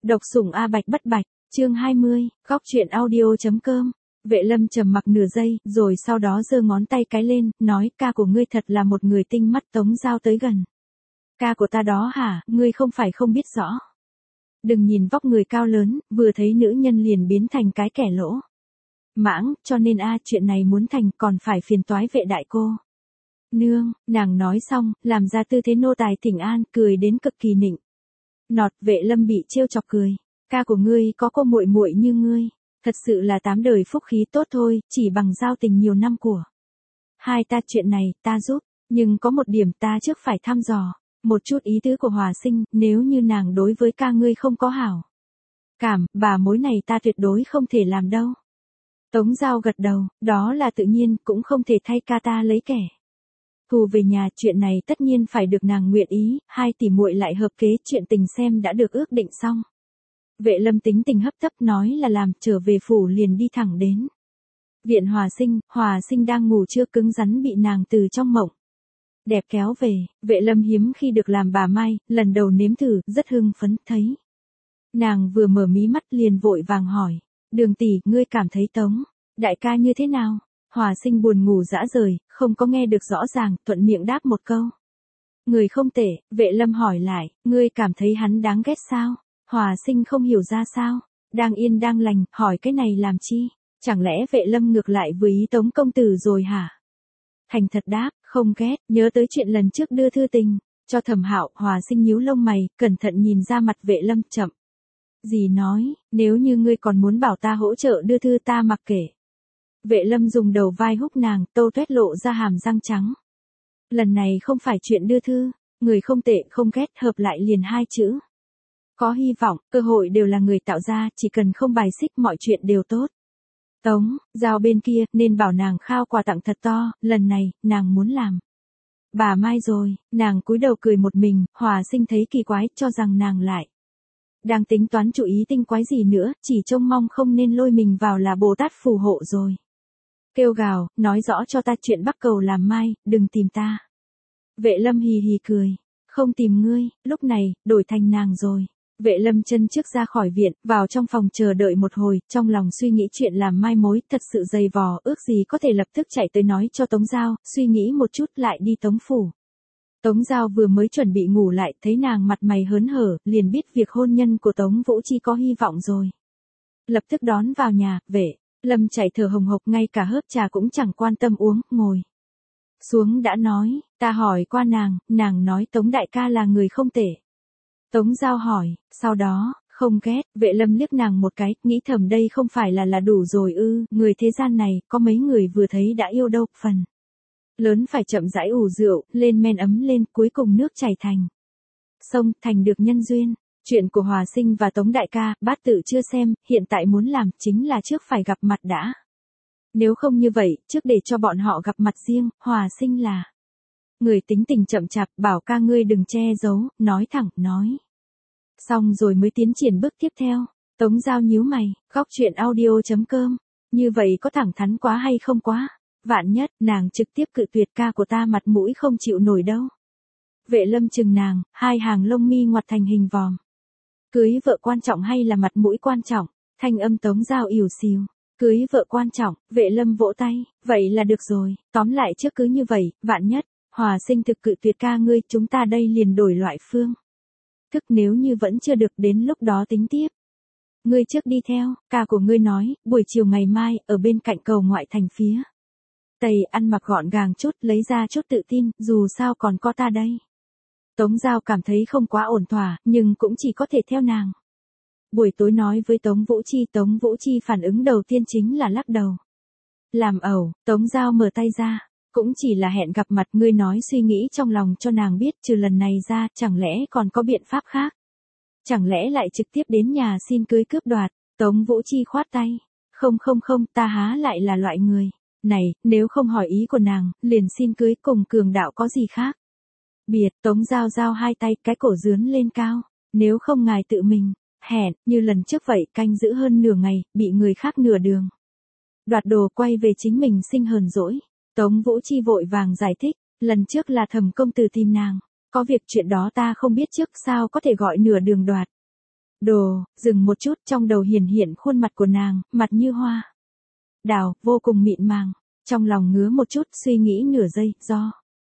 Độc sủng A Bạch bất bạch, chương 20, góc truyện audio.com. Vệ Lâm trầm mặc nửa giây, rồi sau đó giơ ngón tay cái lên, nói ca của ngươi thật là một người tinh mắt. Tống Giao tới gần. Ca của ta đó hả, ngươi không phải không biết rõ. Đừng nhìn vóc người cao lớn, vừa thấy nữ nhân liền biến thành cái kẻ lỗ mãng, cho nên chuyện này muốn thành còn phải phiền toái Vệ đại cô nương. Nàng nói xong, làm ra tư thế nô tài thỉnh an, cười đến cực kỳ nịnh nọt. Vệ Lâm bị trêu chọc cười. Ca của ngươi có cô muội muội như ngươi, thật sự là 8 đời phúc khí tốt thôi, chỉ bằng giao tình nhiều năm của hai ta, chuyện này ta giúp, nhưng có một điểm ta trước phải thăm dò một chút ý tứ của Hòa Sinh. Nếu như nàng đối với ca ngươi không có hảo cảm, bà mối này ta tuyệt đối không thể làm đâu. Tống Giao gật đầu, đó là tự nhiên, cũng không thể thay ca ta lấy kẻ thù về nhà, chuyện này tất nhiên phải được nàng nguyện ý. Hai tỷ muội lại hợp kế chuyện tình xem đã được ước định xong. Vệ Lâm tính tình hấp tấp nói là làm, trở về phủ liền đi thẳng đến viện Hòa Sinh đang ngủ chưa cứng rắn bị nàng từ trong mộng đẹp kéo về. Vệ Lâm hiếm khi được làm bà Mai, lần đầu nếm thử, rất hưng phấn. Thấy nàng vừa mở mí mắt liền vội vàng hỏi, Đường tỷ, ngươi cảm thấy Tống đại ca như thế nào? Hòa Sinh buồn ngủ dã rời, không có nghe được rõ ràng, thuận miệng đáp một câu, người không tệ. Vệ Lâm hỏi lại, ngươi cảm thấy hắn đáng ghét sao? Hòa Sinh không hiểu ra sao, đang yên đang lành, hỏi cái này làm chi? Chẳng lẽ Vệ Lâm ngược lại với ý Tống công tử rồi hả? Thành thật đáp, không ghét. Nhớ tới chuyện lần trước đưa thư tình cho Thẩm Hạo, Hòa Sinh nhíu lông mày, cẩn thận nhìn ra mặt Vệ Lâm, chậm gì nói, nếu như ngươi còn muốn bảo ta hỗ trợ đưa thư ta mặc kệ. Vệ Lâm dùng đầu vai húc nàng, tô tuét lộ ra hàm răng trắng. Lần này không phải chuyện đưa thư, người không tệ không ghét hợp lại liền 2 chữ. Có hy vọng, cơ hội đều là người tạo ra, chỉ cần không bài xích mọi chuyện đều tốt. Tống Giao bên kia, nên bảo nàng khao quà tặng thật to, lần này, nàng muốn làm bà Mai rồi. Nàng cúi đầu cười một mình. Hòa Sinh thấy kỳ quái, cho rằng nàng lại đang tính toán chủ ý tinh quái gì nữa, chỉ trông mong không nên lôi mình vào là Bồ Tát phù hộ rồi. Kêu gào, nói rõ cho ta chuyện Bắc Cầu làm Mai, đừng tìm ta. Vệ Lâm hì hì cười, không tìm ngươi. Lúc này, đổi thành nàng rồi. Vệ Lâm chân trước ra khỏi viện, vào trong phòng chờ đợi một hồi, trong lòng suy nghĩ chuyện làm mai mối, thật sự dày vò, ước gì có thể lập tức chạy tới nói cho Tống Giao, suy nghĩ một chút lại đi Tống phủ. Tống Giao vừa mới chuẩn bị ngủ lại, thấy nàng mặt mày hớn hở, liền biết việc hôn nhân của Tống Vũ Chi có hy vọng rồi. Lập tức đón vào nhà. Vệ Lâm chạy thở hồng hộc, ngay cả hớp trà cũng chẳng quan tâm uống, ngồi xuống đã nói, ta hỏi qua nàng nói Tống đại ca là người không tệ. Tống Giao hỏi, sau đó, không ghét. Vệ Lâm liếc nàng một cái, nghĩ thầm đây không phải là đủ rồi ư, người thế gian này, có mấy người vừa thấy đã yêu đâu, phần lớn phải chậm rãi ủ rượu, lên men ấm lên, cuối cùng nước chảy thành sông, thành được nhân duyên. Chuyện của Hòa Sinh và Tống đại ca, bát tự chưa xem, hiện tại muốn làm, chính là trước phải gặp mặt đã. Nếu không như vậy, trước để cho bọn họ gặp mặt riêng. Hòa Sinh là người tính tình chậm chạp, bảo ca ngươi đừng che giấu, nói thẳng, nói xong rồi mới tiến triển bước tiếp theo. Tống Giao nhíu mày, góc truyện audio.com, như vậy có thẳng thắn quá hay không quá? Vạn nhất, nàng trực tiếp cự tuyệt, ca của ta mặt mũi không chịu nổi đâu. Vệ Lâm chừng nàng, hai hàng lông mi ngoặt thành hình vòm. Cưới vợ quan trọng hay là mặt mũi quan trọng? Thanh âm Tống Giao ỉu xìu. Cưới vợ quan trọng. Vệ Lâm vỗ tay, vậy là được rồi, tóm lại trước cứ như vậy, vạn nhất Hòa Sinh thực cự tuyệt ca ngươi, chúng ta đây liền đổi loại phương thức, nếu như vẫn chưa được, đến lúc đó tính tiếp. Ngươi trước đi theo, ca của ngươi nói, buổi chiều ngày mai, ở bên cạnh cầu ngoại thành phía Tây, ăn mặc gọn gàng chút, lấy ra chút tự tin, dù sao còn có ta đây. Tống Giao cảm thấy không quá ổn thỏa, nhưng cũng chỉ có thể theo nàng. Buổi tối nói với Tống Vũ Chi phản ứng đầu tiên chính là lắc đầu. Làm ẩu. Tống Giao mở tay ra. Cũng chỉ là hẹn gặp mặt, ngươi nói suy nghĩ trong lòng cho nàng biết, trừ lần này ra, chẳng lẽ còn có biện pháp khác? Chẳng lẽ lại trực tiếp đến nhà xin cưới cướp đoạt? Tống Vũ Chi khoát tay. Không, ta há lại là loại người này, nếu không hỏi ý của nàng, liền xin cưới, cùng cường đạo có gì khác biệt. Tống Giao giao hai tay, cái cổ dướn lên cao. Nếu không ngài tự mình hẹn, như lần trước vậy, canh giữ hơn nửa ngày, bị người khác nửa đường đoạt đồ, quay về chính mình sinh hờn dỗi. Tống Vũ Chi vội vàng giải thích, lần trước là Thẩm công tử tìm nàng, có việc chuyện đó ta không biết trước, sao có thể gọi nửa đường đoạt Đồ, dừng một chút, trong đầu hiển hiện khuôn mặt của nàng, mặt như hoa đào, vô cùng mịn màng. Trong lòng ngứa một chút, suy nghĩ nửa giây, do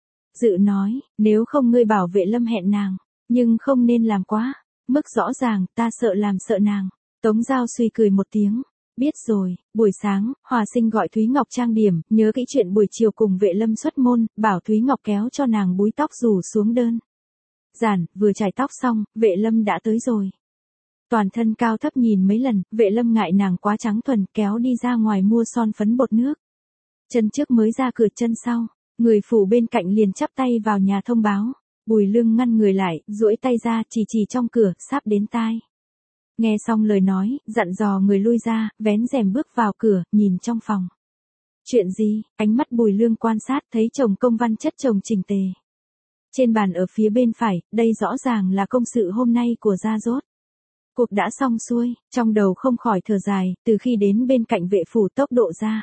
dự nói, nếu không ngươi bảo vệ Lâm hẹn nàng, nhưng không nên làm quá mức rõ ràng, ta sợ làm sợ nàng. Tống Giao suy cười một tiếng, biết rồi. Buổi sáng, Hòa Sinh gọi Thúy Ngọc trang điểm, nhớ kỹ chuyện buổi chiều cùng Vệ Lâm xuất môn, bảo Thúy Ngọc kéo cho nàng búi tóc rủ xuống đơn giản. Vừa chải tóc xong, Vệ Lâm đã tới rồi. Toàn thân cao thấp nhìn mấy lần, Vệ Lâm ngại nàng quá trắng thuần, kéo đi ra ngoài mua son phấn bột nước. Chân trước mới ra cửa, chân sau, người phủ bên cạnh liền chắp tay vào nhà thông báo. Bùi Lương ngăn người lại, duỗi tay ra, chỉ trong cửa, sắp đến tai. Nghe xong lời nói, dặn dò người lui ra, vén rèm bước vào cửa, nhìn trong phòng. Chuyện gì? Ánh mắt Bùi Lương quan sát, thấy chồng công văn chất chồng chỉnh tề. Trên bàn ở phía bên phải, đây rõ ràng là công sự hôm nay của Gia Dốt. Cuộc đã xong xuôi, trong đầu không khỏi thở dài, từ khi đến bên cạnh vệ phủ tốc độ ra.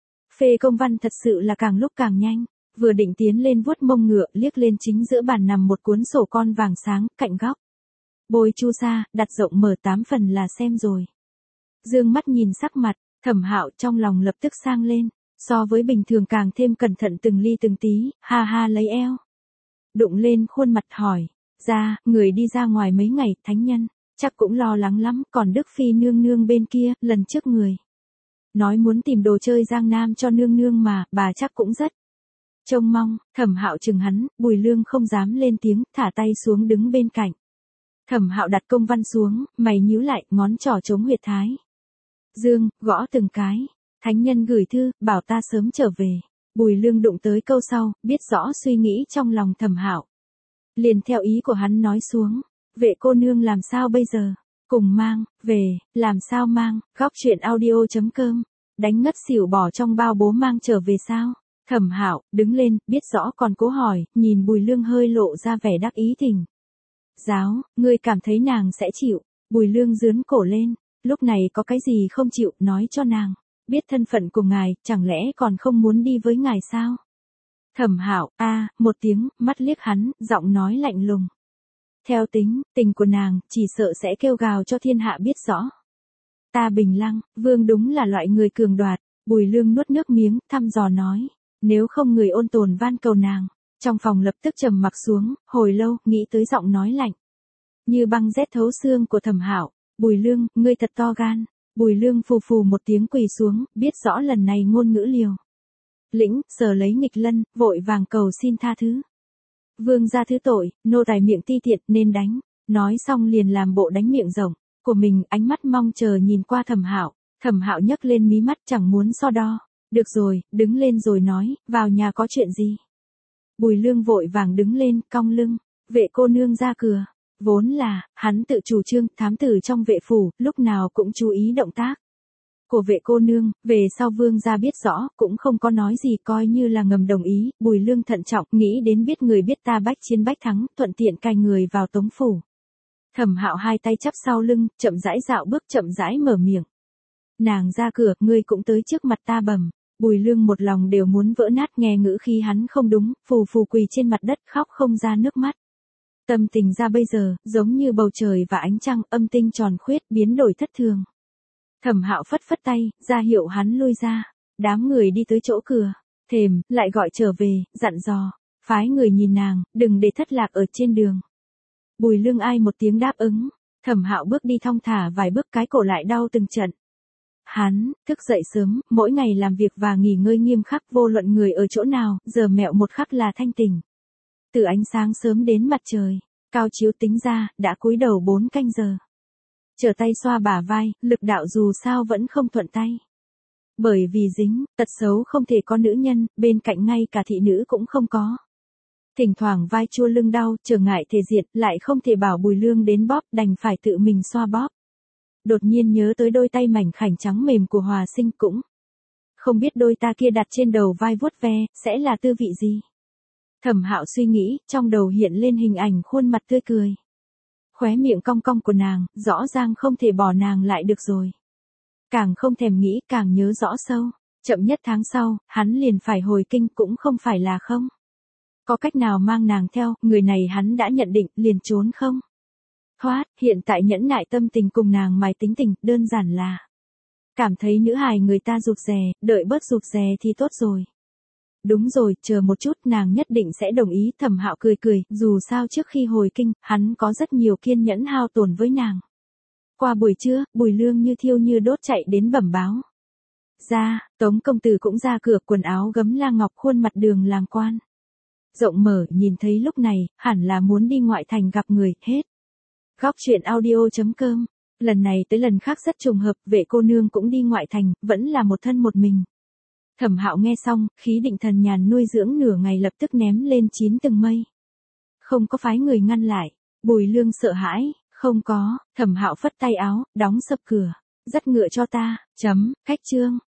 Phê công văn thật sự là càng lúc càng nhanh, vừa định tiến lên vuốt mông ngựa, liếc lên chính giữa bàn nằm một cuốn sổ con vàng sáng, cạnh góc. Bôi chu sa, đặt rộng mở 8 phần là xem rồi. Dương mắt nhìn sắc mặt, Thẩm Hạo trong lòng lập tức sang lên, so với bình thường càng thêm cẩn thận từng ly từng tí, ha ha lấy eo. Đụng lên khuôn mặt hỏi, ra, người đi ra ngoài mấy ngày, thánh nhân, chắc cũng lo lắng lắm, còn Đức Phi nương nương bên kia, lần trước người nói muốn tìm đồ chơi Giang Nam cho nương nương mà, bà chắc cũng rất trông mong. Thẩm Hạo chừng hắn, Bùi Lương không dám lên tiếng, thả tay xuống đứng bên cạnh. Thẩm Hạo đặt công văn xuống, mày nhíu lại, ngón trỏ chống huyệt thái dương, gõ từng cái. Thánh nhân gửi thư, bảo ta sớm trở về. Bùi Lương đụng tới câu sau, biết rõ suy nghĩ trong lòng Thẩm Hạo. Liền theo ý của hắn nói xuống, vệ cô nương làm sao bây giờ? Cùng mang, về, làm sao mang? Góc chuyện audio.com, đánh ngất xỉu bỏ trong bao bố mang trở về sao? Thẩm Hạo đứng lên, biết rõ còn cố hỏi, nhìn Bùi Lương hơi lộ ra vẻ đắc ý thỉnh giáo, ngươi cảm thấy nàng sẽ chịu? Bùi Lương giương cổ lên, lúc này có cái gì không chịu, nói cho nàng biết thân phận của ngài, chẳng lẽ còn không muốn đi với ngài sao? Thẩm Hạo một tiếng, mắt liếc hắn, giọng nói lạnh lùng. Theo tình của nàng, chỉ sợ sẽ kêu gào cho thiên hạ biết rõ. Ta Bình Lăng, vương đúng là loại người cường đoạt. Bùi Lương nuốt nước miếng, thăm dò nói, nếu không người ôn tồn van cầu nàng. Trong phòng lập tức trầm mặc xuống, hồi lâu, nghĩ tới giọng nói lạnh như băng rét thấu xương của Thẩm Hạo. Bùi Lương, ngươi thật to gan. Bùi Lương phù phù một tiếng quỳ xuống, biết rõ lần này ngôn ngữ liều lĩnh, sờ lấy nghịch lân, vội vàng cầu xin tha thứ. Vương gia thứ tội, nô tài miệng ti tiện nên đánh. Nói xong liền làm bộ đánh miệng rộng của mình, ánh mắt mong chờ nhìn qua Thẩm Hạo. Thẩm Hạo nhấc lên mí mắt, chẳng muốn so đo. Được rồi, đứng lên rồi nói, vào nhà có chuyện gì? Bùi Lương vội vàng đứng lên, cong lưng. Vệ cô nương ra cửa. Vốn là, hắn tự chủ trương, thám tử trong vệ phủ, lúc nào cũng chú ý động tác của vệ cô nương. Về sau vương gia biết rõ, cũng không có nói gì, coi như là ngầm đồng ý. Bùi Lương thận trọng, nghĩ đến biết người biết ta bách chiến bách thắng, thuận tiện cài người vào tống phủ. Thẩm Hạo hai tay chắp sau lưng, chậm rãi dạo bước, chậm rãi mở miệng. Nàng ra cửa, ngươi cũng tới trước mặt ta bẩm. Bùi Lương một lòng đều muốn vỡ nát, nghe ngữ khi hắn không đúng, phù phù quỳ trên mặt đất, khóc không ra nước mắt. Tâm tình ra bây giờ, giống như bầu trời và ánh trăng, âm tinh tròn khuyết, biến đổi thất thường. Thẩm Hạo phất phất tay, ra hiệu hắn lui ra. Đám người đi tới chỗ cửa thềm, lại gọi trở về, dặn dò, phái người nhìn nàng, đừng để thất lạc ở trên đường. Bùi Lương ai một tiếng đáp ứng. Thẩm Hạo bước đi thong thả vài bước, cái cổ lại đau từng trận. Hắn thức dậy sớm, mỗi ngày làm việc và nghỉ ngơi nghiêm khắc, vô luận người ở chỗ nào, giờ mẹo một khắc là thanh tỉnh. Từ ánh sáng sớm đến mặt trời cao chiếu tính ra, đã cúi đầu 4 canh giờ. Trở tay xoa bả vai, lực đạo dù sao vẫn không thuận tay. Bởi vì dính, tật xấu không thể có nữ nhân, bên cạnh ngay cả thị nữ cũng không có. Thỉnh thoảng vai chua lưng đau, trở ngại thể diện, lại không thể bảo Bùi Lương đến bóp, đành phải tự mình xoa bóp. Đột nhiên nhớ tới đôi tay mảnh khảnh trắng mềm của Hòa Sinh, cũng không biết đôi ta kia đặt trên đầu vai vuốt ve, sẽ là tư vị gì. Thẩm Hạo suy nghĩ, trong đầu hiện lên hình ảnh khuôn mặt tươi cười, khóe miệng cong cong của nàng, rõ ràng không thể bỏ nàng lại được rồi. Càng không thèm nghĩ, càng nhớ rõ sâu. Chậm nhất tháng sau, hắn liền phải hồi kinh, cũng không phải là không có cách nào mang nàng theo, người này hắn đã nhận định, liền trốn không Thoát, hiện tại nhẫn nại tâm tình cùng nàng mài tính tình, đơn giản là cảm thấy nữ hài người ta rụt rè, đợi bớt rụt rè thì tốt rồi. Đúng rồi, chờ một chút, nàng nhất định sẽ đồng ý. Thẩm Hạo cười cười, dù sao trước khi hồi kinh, hắn có rất nhiều kiên nhẫn hao tổn với nàng. Qua buổi trưa, Bùi Lương như thiêu như đốt chạy đến bẩm báo. Ra, Tống công tử cũng ra cửa, quần áo gấm la ngọc, khuôn mặt đường làng quan. Rộng mở, nhìn thấy lúc này, hẳn là muốn đi ngoại thành gặp người, hết. Góc truyện audio.com. Lần này tới lần khác rất trùng hợp, Vệ cô nương cũng đi ngoại thành, vẫn là một thân một mình. Thẩm Hạo nghe xong, khí định thần nhàn nuôi dưỡng nửa ngày lập tức ném lên 9 tầng mây. Không có phái người ngăn lại. Bùi Lương sợ hãi, không có. Thẩm Hạo phất tay áo, đóng sập cửa. Dắt ngựa cho ta. Cách chương.